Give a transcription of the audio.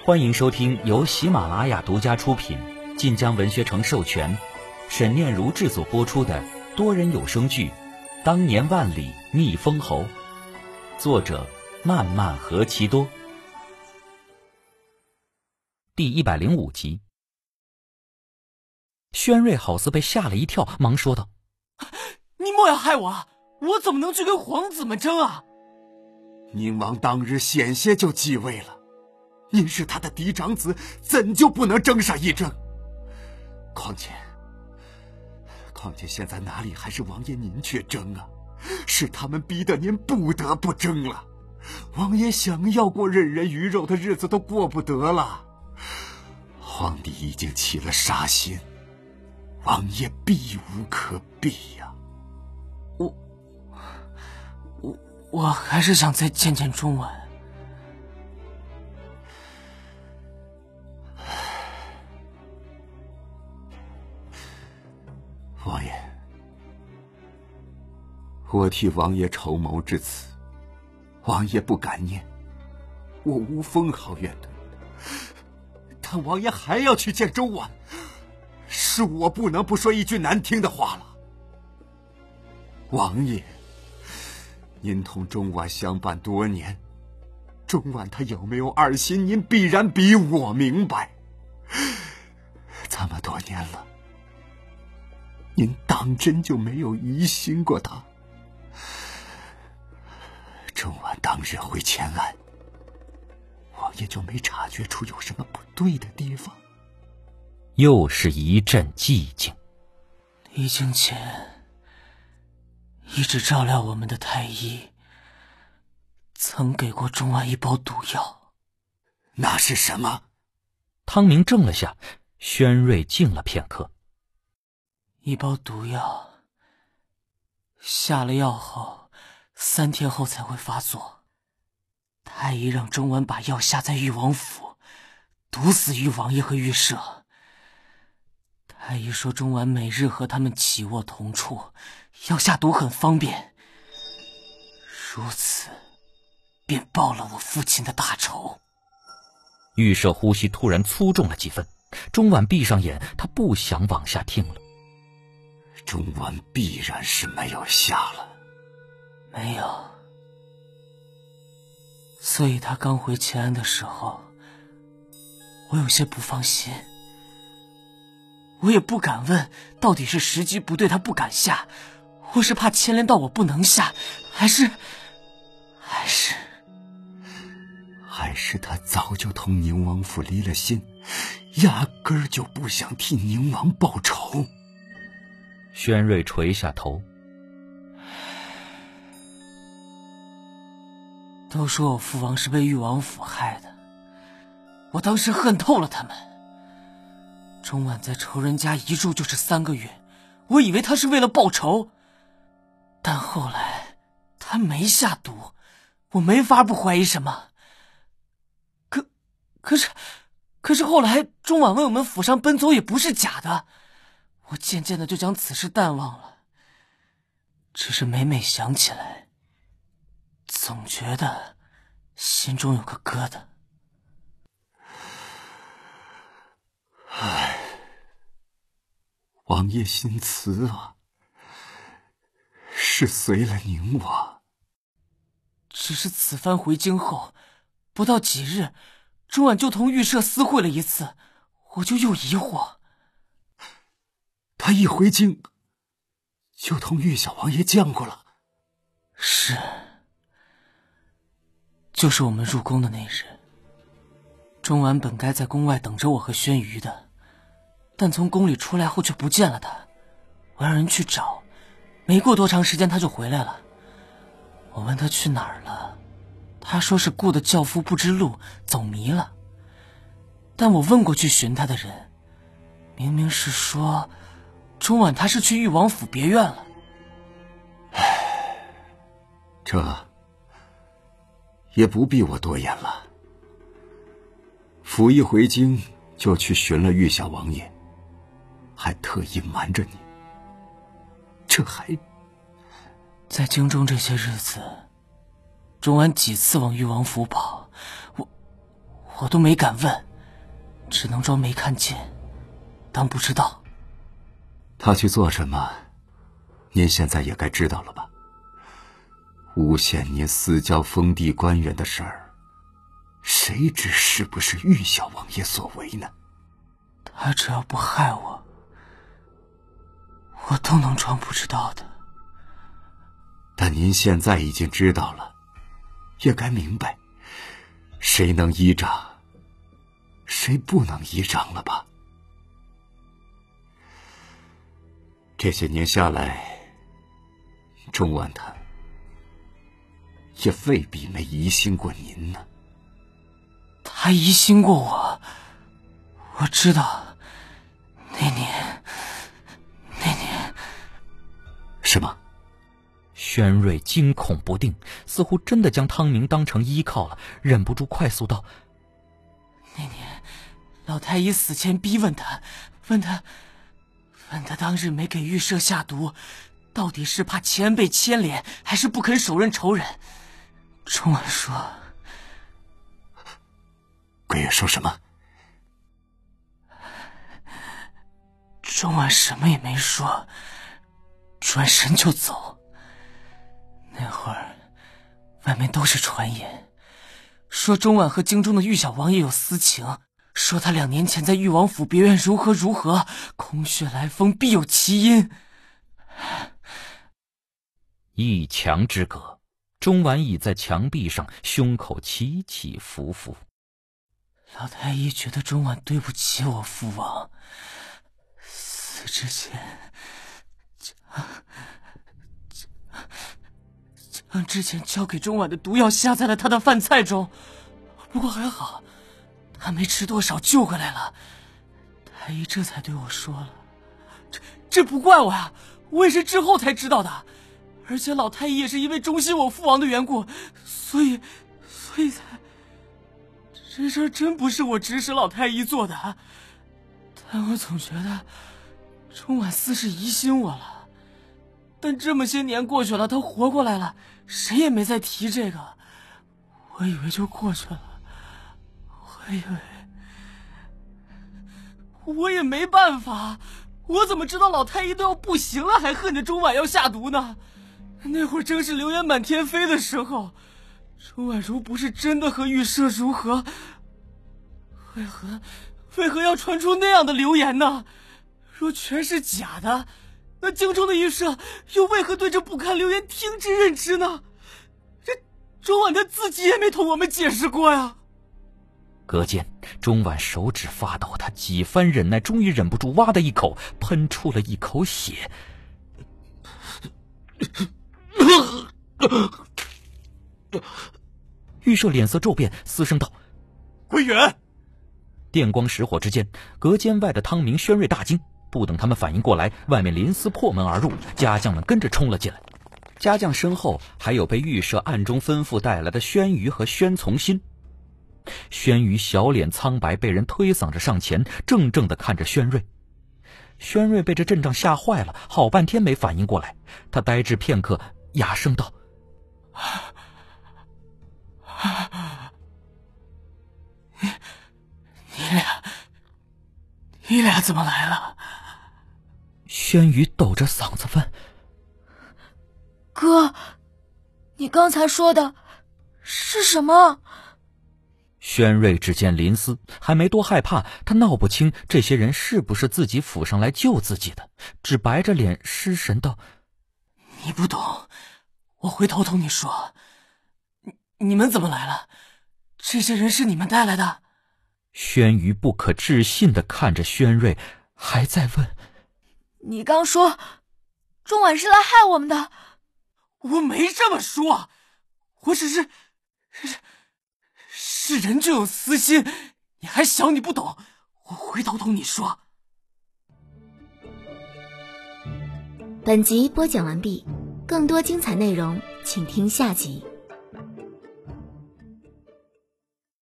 欢迎收听由喜马拉雅独家出品、晋江文学城授权、沈念如制作播出的多人有声剧《当年万里觅封侯》，作者漫漫何其多，第105集。宣瑞好似被吓了一跳，忙说道：“ 你莫要害我啊！我怎么能去跟皇子们争啊？” 宁王当日险些就继位了，您是他的嫡长子，怎就不能争上一争？况且现在哪里还是王爷您去争啊？是他们逼得您不得不争了。王爷想要过任人鱼肉的日子都过不得了。皇帝已经起了杀心，王爷避无可避呀。 我还是想再见见钟婉。 王爷，我替王爷筹谋至此，王爷不敢念，我无封号怨怼，但王爷还要去见钟婉，是我不能不说一句难听的话了。王爷，您同钟婉相伴多年，钟婉他有没有二心，您必然比我明白。这么多年了，您当真就没有疑心过他？钟婉当日回前岸，王爷就没察觉出有什么不对的地方？ 又是一阵寂静。 离京前一直照料我们的太医曾给过钟婉一包毒药。 那是什么？ 汤明怔了下，宣瑞静了片刻。 一包毒药，下了药后3天后才会发作。太医让钟婉把药下在裕王府，毒死裕王爷和裕舍。太医说钟婉每日和他们起卧同处，要下毒很方便，如此便报了我父亲的大仇。 玉舍呼吸突然粗重了几分，钟婉闭上眼，他不想往下听了。 钟婉必然是没有下了。 没有，所以他刚回乾安的时候，我有些不放心。我也不敢问到底是时机不对他不敢下，或是怕牵连到我不能下，还是他早就同宁王府离了心，压根儿就不想替宁王报仇。 宣瑞垂下头。 都说我父王是被裕王府害的，我当时恨透了他们。钟婉在仇人家一住就是3个月，我以为他是为了报仇，但后来他没下毒，我没法不怀疑什么。可是后来钟婉为我们府上奔走也不是假的，我渐渐的就将此事淡忘了。只是每每想起来，总觉得心中有个疙瘩。 唉，王爷心慈啊，是随了宁王。 只是此番回京后，不到几日，钟婉就同玉舍私会了一次，我就又疑惑。 他一回京，就同玉小王爷犟过了。 是，就是我们入宫的那日，钟婉本该在宫外等着我和宣瑜的，但从宫里出来后却不见了他。我让人去找，没过多长时间他就回来了。我问他去哪儿了，他说是雇的轿夫不知路，走迷了。但我问过去寻他的人，明明是说钟婉他是去裕王府别院了。 这也不必我多言了。府一回京就去寻了玉小王爷，还特意瞒着你，这还…… 在京中这些日子，钟婉几次往裕王府跑， 我都没敢问，只能装没看见，当不知道。 他去做什么，您现在也该知道了吧？诬陷您私交封地官员的事儿，谁知是不是玉小王爷所为呢？ 他只要不害我，我都能装不知道的。 但您现在已经知道了，也该明白，谁能依仗，谁不能依仗了吧？这些年下来，钟婉他也未必没疑心过您呢。 他疑心过我，我知道。那年是吗？ 轩瑞惊恐不定，似乎真的将汤明当成依靠了，忍不住快速道： 那年老太医死前逼问他，问他当日没给玉舍下毒，到底是怕齐安被牵连，还是不肯手刃仇人？钟婉说， 桂月说什么？ 钟婉什么也没说，转身就走。那会儿外面都是传言，说钟婉和京中的玉小王爷有私情，说他2年前在玉王府别院如何，空穴来风必有其因。 一墙之隔，钟婉倚在墙壁上，胸口起起伏伏。 老太医觉得钟婉对不起我父王，死之前将之前交给钟婉的毒药下在了他的饭菜中，不过还好，他没吃多少，救回来了。太医这才对我说了，这不怪我呀，我也是之后才知道的。而且老太医也是因为忠心我父王的缘故，所以才……这事儿真不是我指使老太医做的，但我总觉得钟婉似是疑心我了。但这么些年过去了，他活过来了，谁也没再提这个，我以为就过去了，我也没办法，我怎么知道老太医都要不行了，还恨着钟婉要下毒呢？那会儿正是流言满天飞的时候，钟婉如不是真的和玉舍如何，为何要传出那样的流言呢？若全是假的，那京中的玉舍又为何对这不堪流言听之任之呢？这钟婉他自己也没同我们解释过呀。 隔间，钟婉手指发抖，他几番忍耐，终于忍不住，哇的一口喷出了一口血。玉舍脸色骤变，嘶声道： 桂远！ 电光石火之间，隔间外的汤明、轩瑞大惊，不等他们反应过来，外面林斯破门而入，家将们跟着冲了进来。家将身后还有被玉舍暗中吩咐带来的轩辕和轩从心。轩辕小脸苍白，被人推搡着上前，怔怔地看着轩瑞。轩瑞被这阵仗吓坏了，好半天没反应过来，他呆滞片刻，哑声道： 你俩怎么来了？ 轩辕抖着嗓子问： 哥，你刚才说的是什么？ 轩瑞只见林斯，还没多害怕，他闹不清这些人是不是自己府上来救自己的，只白着脸失神道： 你不懂，我回头同你说。你们怎么来了？这些人是你们带来的？ 轩辕不可置信地看着轩瑞，还在问： 你刚说钟婉是来害我们的。 我没这么说，我只是人就有私心，你还小，你不懂，我回头同你说。 本集播讲完毕，更多精彩内容请听下集。